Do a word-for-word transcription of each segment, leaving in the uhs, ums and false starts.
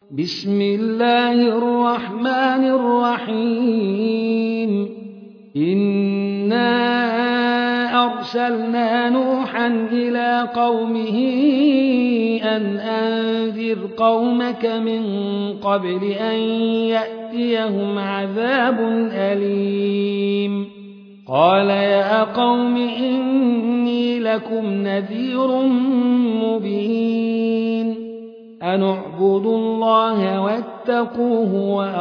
بسم الله الرحمن الرحيم إنا أرسلنا نوحا إلى قومه أن أنذر قومك من قبل أن يأتيهم عذاب أليم قال يا قوم إني لكم نذير مبين أن اعبدوا الله واتقوه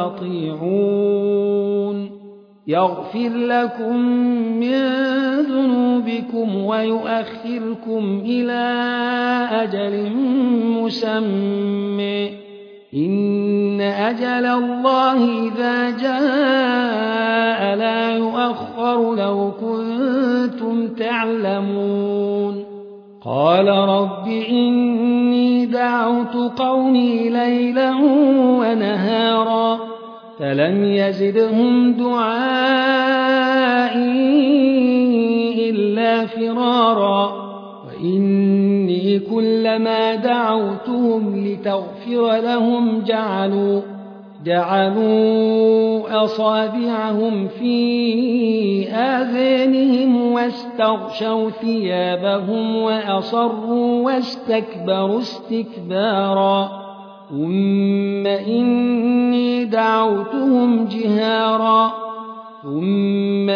وأطيعون يغفر لكم من ذنوبكم ويؤخركم إلى أجل مسمى إن أجل الله إذا جاء لا يؤخر لو كنتم تعلمون قال رب إني دعوت قومي ليلا ونهارا فلم يزدهم دعائي إلا فرارا وإني كلما دعوتهم لتغفر لهم جعلوا جعلوا أصابعهم في آذانهم واستغشوا ثيابهم وأصروا واستكبروا استكبارا ثم إني دعوتهم جهارا ثم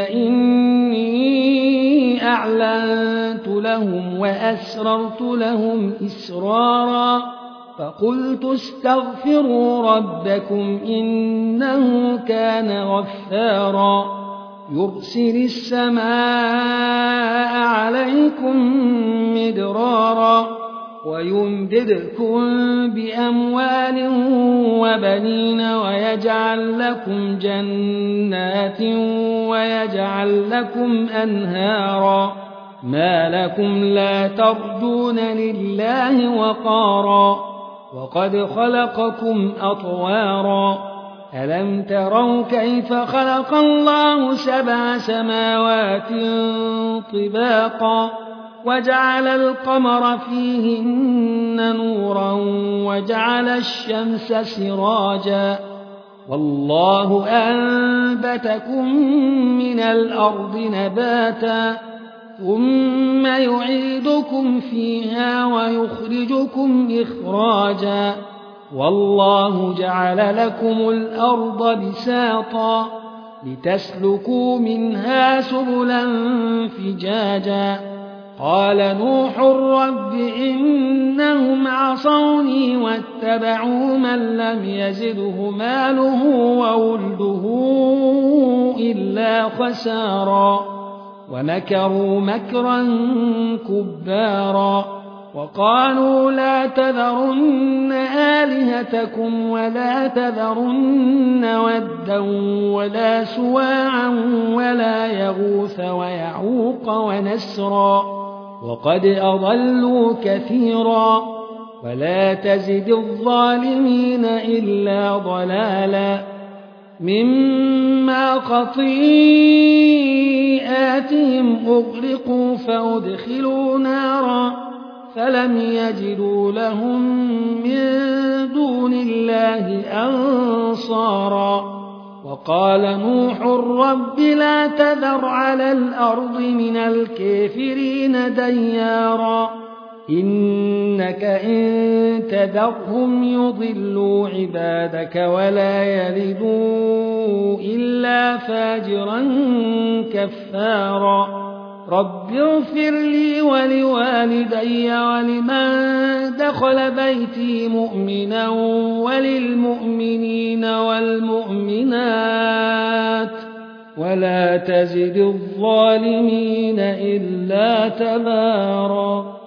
إني أعلنت لهم وأسررت لهم إسرارا فقلت استغفروا ربكم إنه كان غفارا يرسل السماء عليكم مدرارا ويمددكم بأموال وبنين ويجعل لكم جنات ويجعل لكم أنهارا ما لكم لا ترجون لله وقارا وقد خلقكم أطوارا ألم تروا كيف خلق الله سبع سماوات طباقا وجعل القمر فيهن نورا وجعل الشمس سراجا والله أنبتكم من الأرض نباتا ثم يعيدكم فيها ويخرجكم إخراجا والله جعل لكم الأرض بساطا لتسلكوا منها سبلا فجاجا قال نوح رب إنهم عصوني واتبعوا من لم يزده ماله وولده إلا خسارا ومكروا مكرا كبارا وقالوا لا تذرن آلهتكم ولا تذرن ودا ولا سواعا ولا يغوث ويعوق ونسرا وقد أضلوا كثيرا ولا تزد الظالمين إلا ضلالا مما خطيئاتهم أغرقوا فأدخلوا نارا فلم يجدوا لهم من دون الله أنصارا وقال نوح رب لا تذر على الأرض من الكافرين ديارا إنك إن تذرهم يضلوا عبادك ولا يلدوا إلا فاجرا كفارا رب اغفر لي ولوالدي ولمن دخل بيتي مؤمنا وللمؤمنين والمؤمنات ولا تزد الظالمين إلا تبارا.